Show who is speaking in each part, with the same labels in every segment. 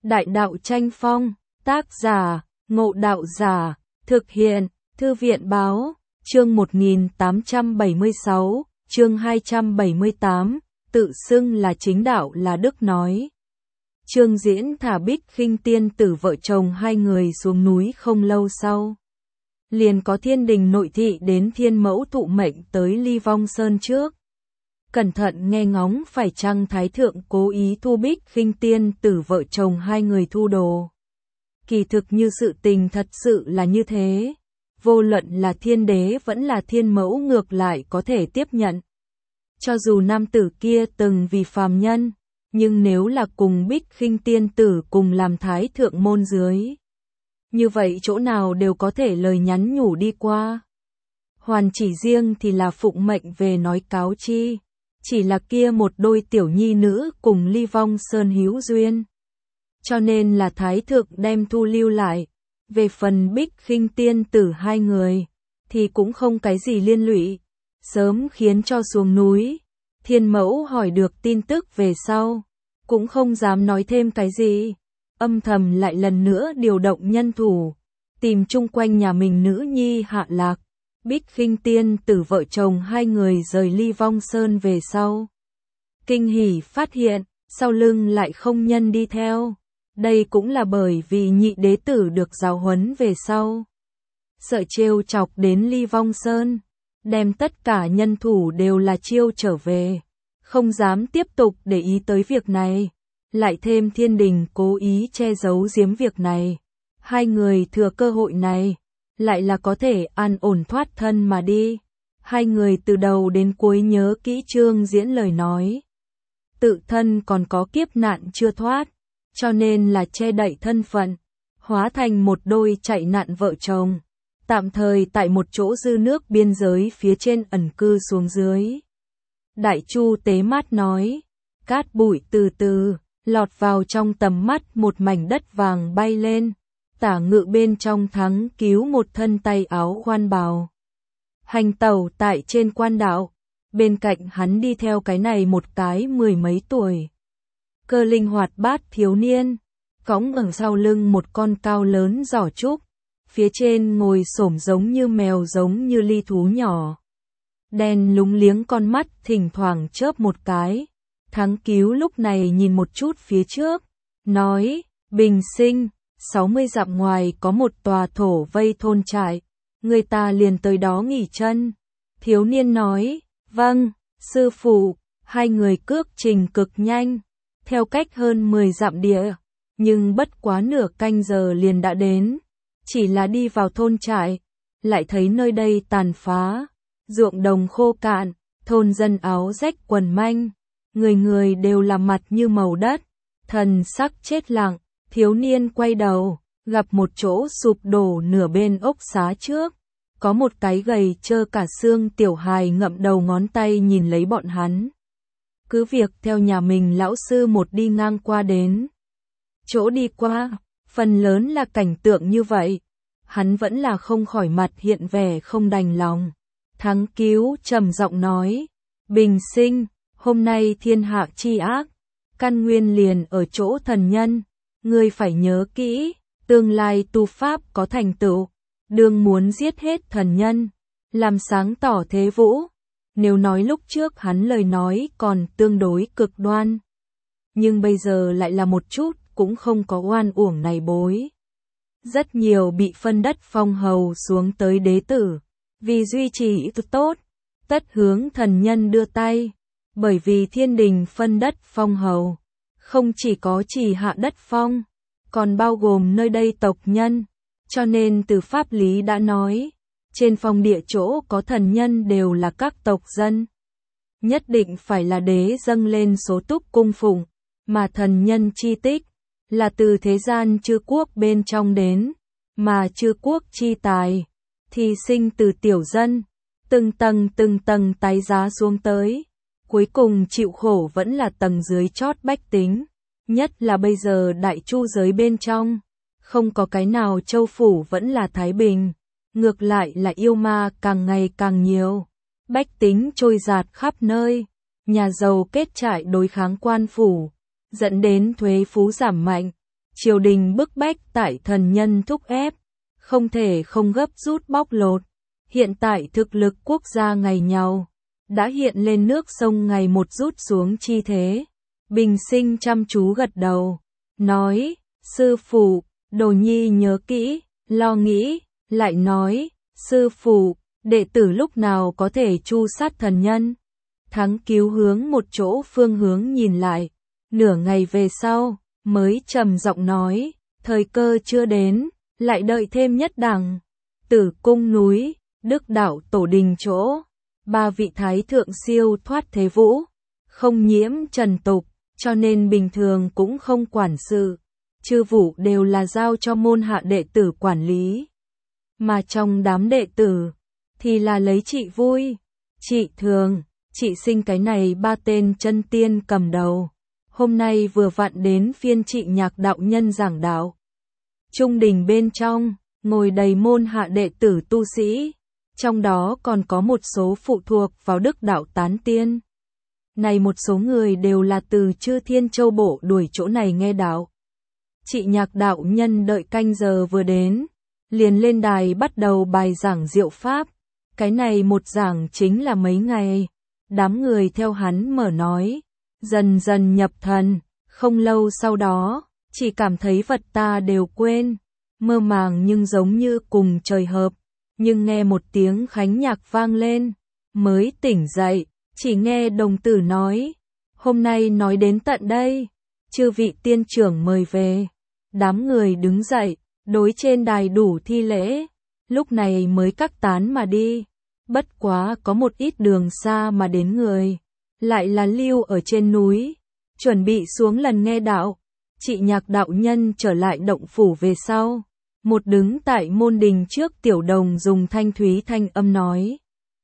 Speaker 1: Đại đạo tranh phong, tác giả, Ngộ Đạo Giả, thực hiện, Thư viện báo, chương 1876, chương 278, tự xưng là chính đạo là đức nói. Chương diễn thả Bích Khinh tiên tử vợ chồng hai người xuống núi không lâu sau. Liền có thiên đình nội thị đến thiên mẫu thụ mệnh tới Ly Vong Sơn trước. Cẩn thận nghe ngóng phải chăng Thái Thượng cố ý thu Bích Khinh tiên tử vợ chồng hai người thu đồ. Kỳ thực như sự tình thật sự là như thế. Vô luận là thiên đế vẫn là thiên mẫu ngược lại có thể tiếp nhận. Cho dù nam tử kia từng vì phàm nhân, nhưng nếu là cùng Bích Khinh tiên tử cùng làm Thái Thượng môn dưới, như vậy chỗ nào đều có thể lời nhắn nhủ đi qua. Hoàn chỉ riêng thì là phụng mệnh về nói cáo chi, chỉ là kia một đôi tiểu nhi nữ cùng Ly Vong Sơn hữu duyên. Cho nên là Thái Thượng đem thu lưu lại, về phần Bích Khinh tiên tử hai người, thì cũng không cái gì liên lụy, sớm khiến cho xuống núi. Thiên mẫu hỏi được tin tức về sau, cũng không dám nói thêm cái gì, âm thầm lại lần nữa điều động nhân thủ, tìm chung quanh nhà mình nữ nhi hạ lạc. Bích Khinh tiên tử vợ chồng hai người rời Ly Vong Sơn về sau. Kinh hỉ phát hiện, sau lưng lại không nhân đi theo. Đây cũng là bởi vì nhị đế tử được giáo huấn về sau. Sợ trêu chọc đến Ly Vong Sơn, đem tất cả nhân thủ đều là chiêu trở về. Không dám tiếp tục để ý tới việc này. Lại thêm thiên đình cố ý che giấu giếm việc này. Hai người thừa cơ hội này, lại là có thể an ổn thoát thân mà đi. Hai người từ đầu đến cuối nhớ kỹ chương diễn lời nói. Tự thân còn có kiếp nạn chưa thoát, cho nên là che đậy thân phận, hóa thành một đôi chạy nạn vợ chồng. Tạm thời tại một chỗ dư nước biên giới phía trên ẩn cư xuống dưới. Đại Chu Tế Mát nói, cát bụi từ từ, lọt vào trong tầm mắt một mảnh đất vàng bay lên. Tả Ngự bên trong thắng cứu một thân tay áo quan bào. Hành tẩu tại trên quan đạo, bên cạnh hắn đi theo cái này một cái mười mấy tuổi. Cơ linh hoạt bát thiếu niên, cõng ở sau lưng một con cao lớn giỏ trúc, phía trên ngồi xổm giống như mèo giống như ly thú nhỏ. Đen lúng liếng con mắt thỉnh thoảng chớp một cái. Thắng cứu lúc này nhìn một chút phía trước, nói, Bình Sinh, 60 dặm ngoài có một tòa thổ vây thôn trại, người ta liền tới đó nghỉ chân. Thiếu niên nói, vâng, sư phụ. Hai người cước trình cực nhanh, theo cách hơn 10 dặm địa, nhưng bất quá nửa canh giờ liền đã đến. Chỉ là đi vào thôn trại, lại thấy nơi đây tàn phá, ruộng đồng khô cạn, thôn dân áo rách quần manh, người người đều là mặt như màu đất, thần sắc chết lặng. Thiếu niên quay đầu, gặp một chỗ sụp đổ nửa bên ốc xá trước, có một cái gầy trơ cả xương tiểu hài ngậm đầu ngón tay nhìn lấy bọn hắn. Cứ việc theo nhà mình lão sư một đi ngang qua đến. Chỗ đi qua, phần lớn là cảnh tượng như vậy, hắn vẫn là không khỏi mặt hiện vẻ không đành lòng. Thắng cứu trầm giọng nói, Bình Sinh, hôm nay thiên hạ chi ác, căn nguyên liền ở chỗ thần nhân. Ngươi phải nhớ kỹ, tương lai tu pháp có thành tựu, đương muốn giết hết thần nhân, làm sáng tỏ thế vũ. Nếu nói lúc trước hắn lời nói còn tương đối cực đoan, nhưng bây giờ lại là một chút cũng không có oan uổng này bối. Rất nhiều bị phân đất phong hầu xuống tới đế tử, vì duy trì tốt, tất hướng thần nhân đưa tay, bởi vì thiên đình phân đất phong hầu. Không chỉ có chỉ hạ đất phong, còn bao gồm nơi đây tộc nhân, cho nên từ pháp lý đã nói, trên phong địa chỗ có thần nhân đều là các tộc dân. Nhất định phải là đế dâng lên số túc cung phụng, mà thần nhân chi tích, là từ thế gian chư quốc bên trong đến, mà chư quốc chi tài, thì sinh từ tiểu dân, từng tầng tái giá xuống tới. Cuối cùng chịu khổ vẫn là tầng dưới chót bách tính, nhất là bây giờ đại chu giới bên trong, không có cái nào châu phủ vẫn là thái bình, ngược lại là yêu ma càng ngày càng nhiều, bách tính trôi dạt khắp nơi, nhà giàu kết trại đối kháng quan phủ, dẫn đến thuế phú giảm mạnh, triều đình bức bách tại thần nhân thúc ép, không thể không gấp rút bóc lột. Hiện tại thực lực quốc gia ngày nhau, đã hiện lên nước sông ngày một rút xuống chi thế. Bình Sinh chăm chú gật đầu, nói, sư phụ, đồ nhi nhớ kỹ, lo nghĩ, lại nói, sư phụ, đệ tử lúc nào có thể tru sát thần nhân. Thắng Cứu hướng một chỗ phương hướng nhìn lại, nửa ngày về sau, mới trầm giọng nói, thời cơ chưa đến, lại đợi thêm nhất đẳng. Tử cung núi, Đức Đạo Tổ đình chỗ, 3 vị thái thượng siêu thoát thế vũ, không nhiễm trần tục, cho nên bình thường cũng không quản sự. Chư vụ đều là giao cho môn hạ đệ tử quản lý. Mà trong đám đệ tử, thì là lấy chị Vui, chị Thường, chị Sinh cái này 3 tên chân tiên cầm đầu. Hôm nay vừa vặn đến phiên chị Nhạc đạo nhân giảng đạo. Trung đình bên trong, ngồi đầy môn hạ đệ tử tu sĩ, trong đó còn có một số phụ thuộc vào Đức Đạo tán tiên. Này một số người đều là từ Chư Thiên Châu Bộ đuổi chỗ này nghe đạo. Chị Nhạc đạo nhân đợi canh giờ vừa đến, liền lên đài bắt đầu bài giảng diệu pháp. Cái này một giảng chính là mấy ngày. Đám người theo hắn mở nói, dần dần nhập thần, không lâu sau đó, chỉ cảm thấy vật ta đều quên, mơ màng nhưng giống như cùng trời hợp, nhưng nghe một tiếng khánh nhạc vang lên, mới tỉnh dậy, chỉ nghe đồng tử nói, hôm nay nói đến tận đây, chư vị tiên trưởng mời về. Đám người đứng dậy, đối trên đài đủ thi lễ, lúc này mới cắt tán mà đi. Bất quá có một ít đường xa mà đến người, lại là lưu ở trên núi, chuẩn bị xuống lần nghe đạo. Chị Nhạc đạo nhân trở lại động phủ về sau, một đứng tại môn đình trước Tiểu Đồng dùng thanh thúy thanh âm nói,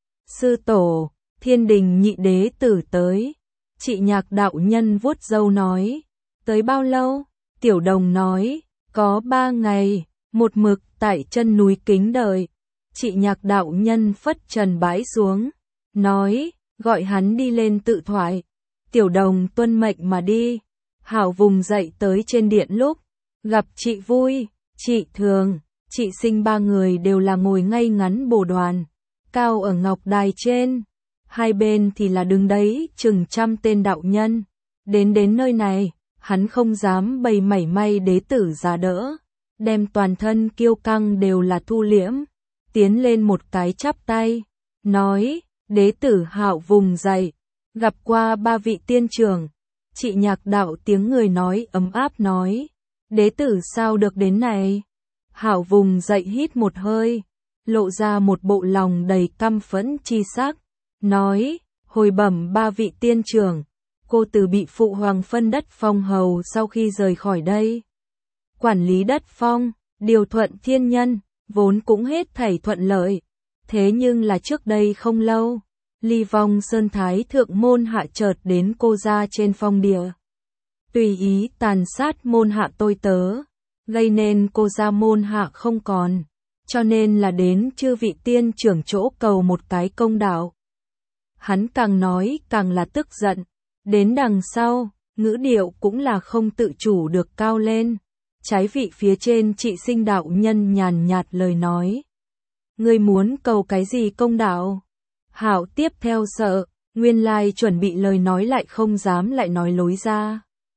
Speaker 1: sư tổ, Thiên Đình nhị đế tử tới. Chị Nhạc đạo nhân vuốt râu nói, tới bao lâu? Tiểu Đồng nói, có 3 ngày, một mực tại chân núi kính đợi. Chị Nhạc đạo nhân phất trần bãi xuống, nói, gọi hắn đi lên tự thoại. Tiểu Đồng tuân mệnh mà đi. Hảo vùng dậy tới trên điện lúc, gặp chị Vui, chị Thường, chị Sinh 3 người đều là ngồi ngay ngắn bồ đoàn, cao ở ngọc đài trên. Hai bên thì là đứng đấy chừng 100 tên đạo nhân. Đến nơi này, hắn không dám bày mảy may đế tử ra đỡ, đem toàn thân kiêu căng đều là thu liễm, tiến lên một cái chắp tay, nói, đế tử Hạo vùng dậy, gặp qua 3 vị tiên trưởng. Chị Nhạc đạo tiếng người nói ấm áp nói, đế tử sao được đến này? Hạo vùng dậy hít một hơi, lộ ra một bộ lòng đầy căm phẫn chi sắc, nói, hồi bẩm 3 vị tiên trưởng, cô từ bị phụ hoàng phân đất phong hầu sau khi rời khỏi đây. Quản lý đất phong, điều thuận thiên nhân, vốn cũng hết thảy thuận lợi. Thế nhưng là trước đây không lâu, Ly Vong Sơn Thái Thượng môn hạ chợt đến cô gia trên phong địa. Tùy ý tàn sát môn hạ tôi tớ, gây nên cô gia môn hạ không còn, cho nên là đến chư vị tiên trưởng chỗ cầu một cái công đạo. Hắn càng nói càng là tức giận, đến đằng sau, ngữ điệu cũng là không tự chủ được cao lên. Trái vị phía trên chị Sinh đạo nhân nhàn nhạt lời nói. Ngươi muốn cầu cái gì công đạo? Hạo tiếp theo sợ, nguyên lai chuẩn bị lời nói lại không dám lại nói lối ra.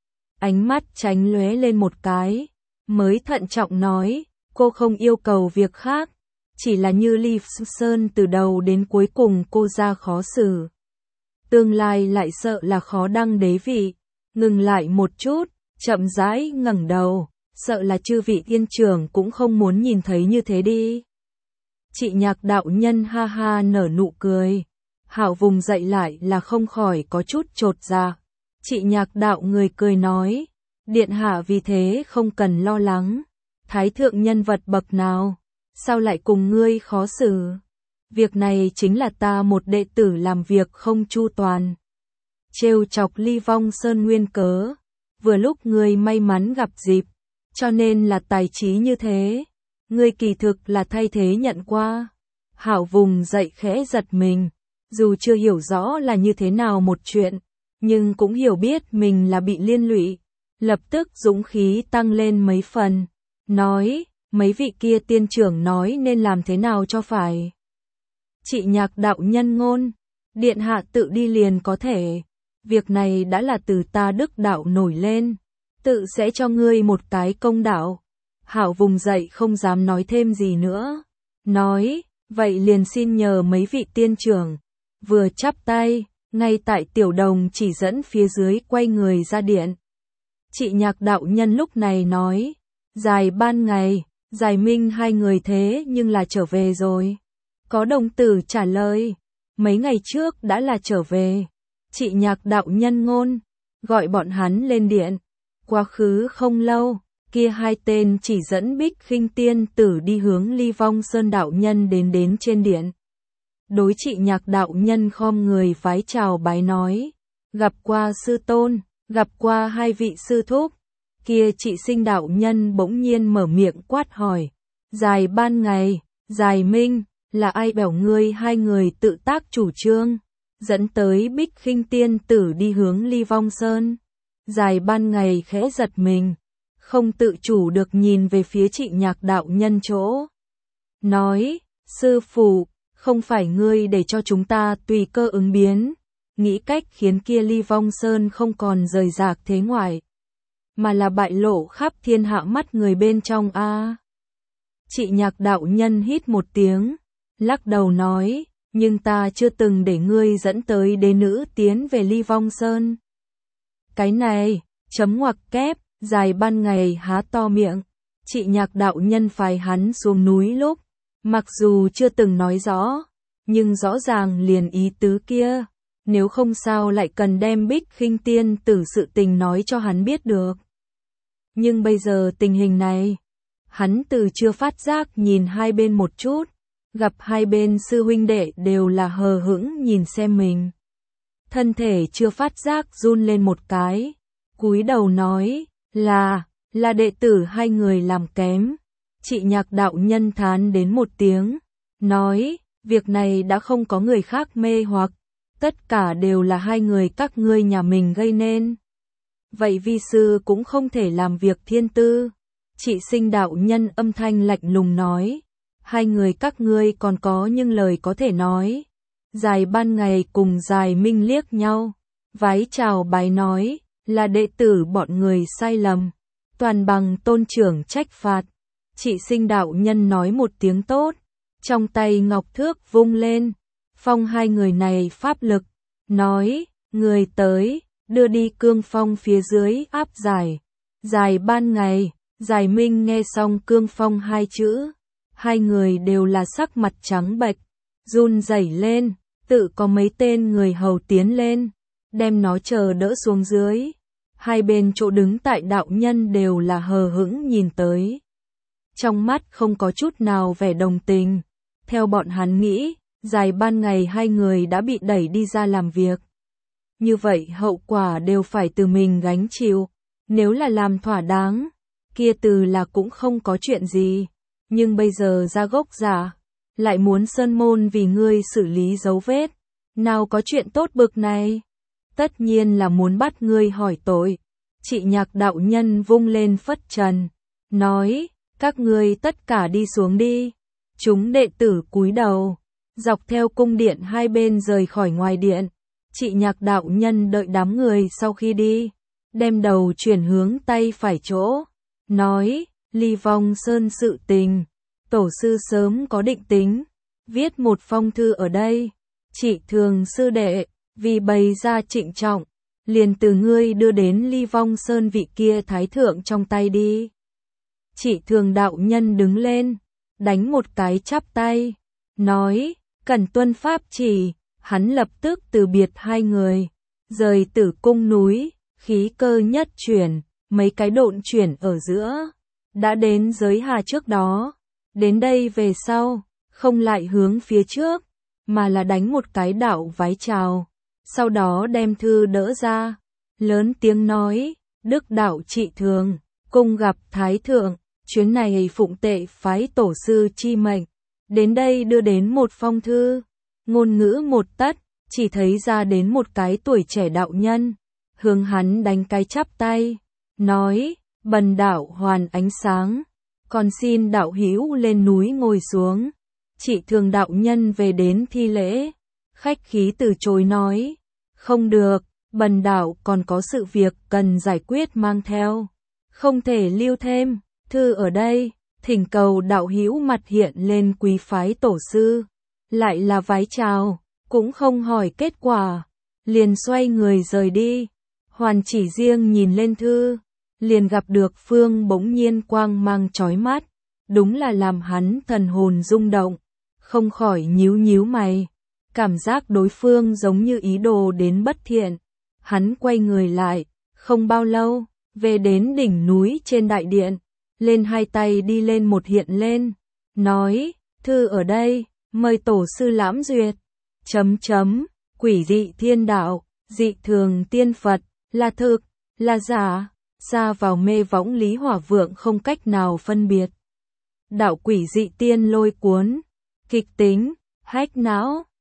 Speaker 1: Ánh mắt tránh lóe lên một cái, mới thận trọng nói, cô không yêu cầu việc khác, chỉ là như Ly Sơn từ đầu đến cuối cùng cô ra khó xử. Tương lai lại sợ là khó đăng đế vị. Ngừng lại một chút, chậm rãi ngẩng đầu, sợ là chư vị tiên trưởng cũng không muốn nhìn thấy như thế đi. Chị Nhạc đạo nhân ha ha nở nụ cười. Hạo vùng dậy lại là không khỏi có chút chột dạ. Chị Nhạc đạo người cười nói, điện hạ vì thế không cần lo lắng. Thái thượng nhân vật bậc nào, sao lại cùng ngươi khó xử? Việc này chính là ta một đệ tử làm việc không chu toàn. Trêu chọc Ly Vong Sơn nguyên cớ, vừa lúc ngươi may mắn gặp dịp, cho nên là tài trí như thế. Ngươi kỳ thực là thay thế nhận qua. Hạo vùng dậy khẽ giật mình, dù chưa hiểu rõ là như thế nào một chuyện, nhưng cũng hiểu biết mình là bị liên lụy, lập tức dũng khí tăng lên mấy phần, nói, mấy vị kia tiên trưởng nói nên làm thế nào cho phải. Chị Nhạc đạo nhân ngôn, điện hạ tự đi liền có thể, việc này đã là từ ta Đức đạo nổi lên, tự sẽ cho ngươi một cái công đạo. Hảo vùng dậy không dám nói thêm gì nữa, nói, vậy liền xin nhờ mấy vị tiên trưởng, vừa chắp tay, ngay tại tiểu đồng chỉ dẫn phía dưới quay người ra điện. Chị Nhạc đạo nhân lúc này nói, Dài ban ngày, Dài Minh hai người thế nhưng là trở về rồi. Có đồng tử trả lời, mấy ngày trước đã là trở về. Chị Nhạc đạo nhân ngôn, gọi bọn hắn lên điện. Quá khứ không lâu, kia hai tên chỉ dẫn Bích Khinh tiên tử đi hướng Ly Vong Sơn đạo nhân đến trên điện. Đối chị Nhạc đạo nhân khom người vái chào bái nói, gặp qua sư tôn, gặp qua hai vị sư thúc. Kia chị Sinh đạo nhân bỗng nhiên mở miệng quát hỏi, Dài ban ngày, Dài Minh, là ai bảo ngươi hai người tự tác chủ trương, dẫn tới Bích Khinh tiên tử đi hướng Ly Vong Sơn. Dài ban ngày khẽ giật mình, không tự chủ được nhìn về phía chị Nhạc đạo nhân chỗ. Nói, sư phụ, không phải ngươi để cho chúng ta tùy cơ ứng biến, nghĩ cách khiến kia Ly Vong Sơn không còn rời rạc thế ngoài, mà là bại lộ khắp thiên hạ mắt người bên trong a. Chị Nhạc đạo nhân hít một tiếng, lắc đầu nói, nhưng ta chưa từng để ngươi dẫn tới đế nữ tiến về Ly Vong Sơn. Cái này, chấm ngoặc kép, Dài ban ngày há to miệng, chị Nhạc đạo nhân phái hắn xuống núi lúc, mặc dù chưa từng nói rõ, nhưng rõ ràng liền ý tứ kia, nếu không sao lại cần đem Bích Khinh tiên tử sự tình nói cho hắn biết được. Nhưng bây giờ tình hình này, hắn từ chưa phát giác nhìn hai bên một chút, gặp hai bên sư huynh đệ đều là hờ hững nhìn xem mình. Thân thể chưa phát giác run lên một cái, cúi đầu nói, là đệ tử hai người làm kém. Chị Nhạc đạo nhân thán đến một tiếng, nói, việc này đã không có người khác mê hoặc, tất cả đều là hai người các ngươi nhà mình gây nên. Vậy vi sư cũng không thể làm việc thiên tư. Chị Sinh đạo nhân âm thanh lạnh lùng nói, hai người các ngươi còn có những lời có thể nói. Dài ban ngày cùng Dài Minh liếc nhau, vái chào bái nói, là đệ tử bọn người sai lầm, toàn bằng tôn trưởng trách phạt. Chị Sinh đạo nhân nói một tiếng tốt, trong tay ngọc thước vung lên, phong hai người này pháp lực, nói, người tới, đưa đi cương phong phía dưới áp giải. Dài ban ngày, Dài Minh nghe xong cương phong hai chữ, hai người đều là sắc mặt trắng bệch, run rẩy lên, tự có mấy tên người hầu tiến lên, đem nó chờ đỡ xuống dưới. Hai bên chỗ đứng tại đạo nhân đều là hờ hững nhìn tới. Trong mắt không có chút nào vẻ đồng tình. Theo bọn hắn nghĩ, Dài ban ngày hai người đã bị đẩy đi ra làm việc. Như vậy hậu quả đều phải từ mình gánh chịu. Nếu là làm thỏa đáng, kia từ là cũng không có chuyện gì. Nhưng bây giờ ra gốc giả, lại muốn sơn môn vì ngươi xử lý dấu vết. Nào có chuyện tốt bực này? Tất nhiên là muốn bắt ngươi hỏi tội. Chị Nhạc đạo nhân vung lên phất trần, nói, các ngươi tất cả đi xuống đi. Chúng đệ tử cúi đầu, dọc theo cung điện hai bên rời khỏi ngoài điện. Chị Nhạc đạo nhân đợi đám người sau khi đi, đem đầu chuyển hướng tay phải chỗ, nói, Ly Vong Sơn sự tình, tổ sư sớm có định tính, viết một phong thư ở đây. Chị Thường sư đệ, vì bày ra trịnh trọng, liền từ ngươi đưa đến Ly Vong Sơn vị kia thái thượng trong tay đi. Chị Thường đạo nhân đứng lên, đánh một cái chắp tay, nói, cần tuân pháp chỉ. Hắn lập tức từ biệt hai người, rời Tử Cung núi, khí cơ nhất chuyển, mấy cái độn chuyển ở giữa, đã đến giới hà trước đó. Đến đây về sau, không lại hướng phía trước, mà là đánh một cái đạo vái chào, sau đó đem thư đỡ ra, lớn tiếng nói, Đức đạo Trị Thường, cung gặp Thái Thượng, chuyến này phụng tệ phái tổ sư chi mệnh, đến đây đưa đến một phong thư. Ngôn ngữ một tất, chỉ thấy ra đến một cái tuổi trẻ đạo nhân, hướng hắn đánh cái chắp tay, nói, bần đạo hoàn ánh sáng, còn xin đạo hữu lên núi ngồi xuống. Chỉ Thường đạo nhân về đến thi lễ, khách khí từ chối nói, không được, bần đạo còn có sự việc cần giải quyết mang theo, không thể lưu thêm, thư ở đây, thỉnh cầu đạo hữu mặt hiện lên quý phái tổ sư, lại là vái chào, cũng không hỏi kết quả, liền xoay người rời đi. Hoàn Chỉ riêng nhìn lên thư, liền gặp được Phương bỗng nhiên quang mang chói mắt, đúng là làm hắn thần hồn rung động, không khỏi nhíu nhíu mày, cảm giác đối phương giống như ý đồ đến bất thiện. Hắn quay người lại, không bao lâu, về đến đỉnh núi trên đại điện, lên hai tay đi lên một hiện lên, nói, thư ở đây, mời tổ sư lãm duyệt. Quỷ dị thiên đạo, dị thường tiên Phật, là thực, là giả, xa vào mê võng Lý Hỏa Vượng không cách nào phân biệt. Đạo quỷ dị tiên lôi cuốn, kịch tính, hách não.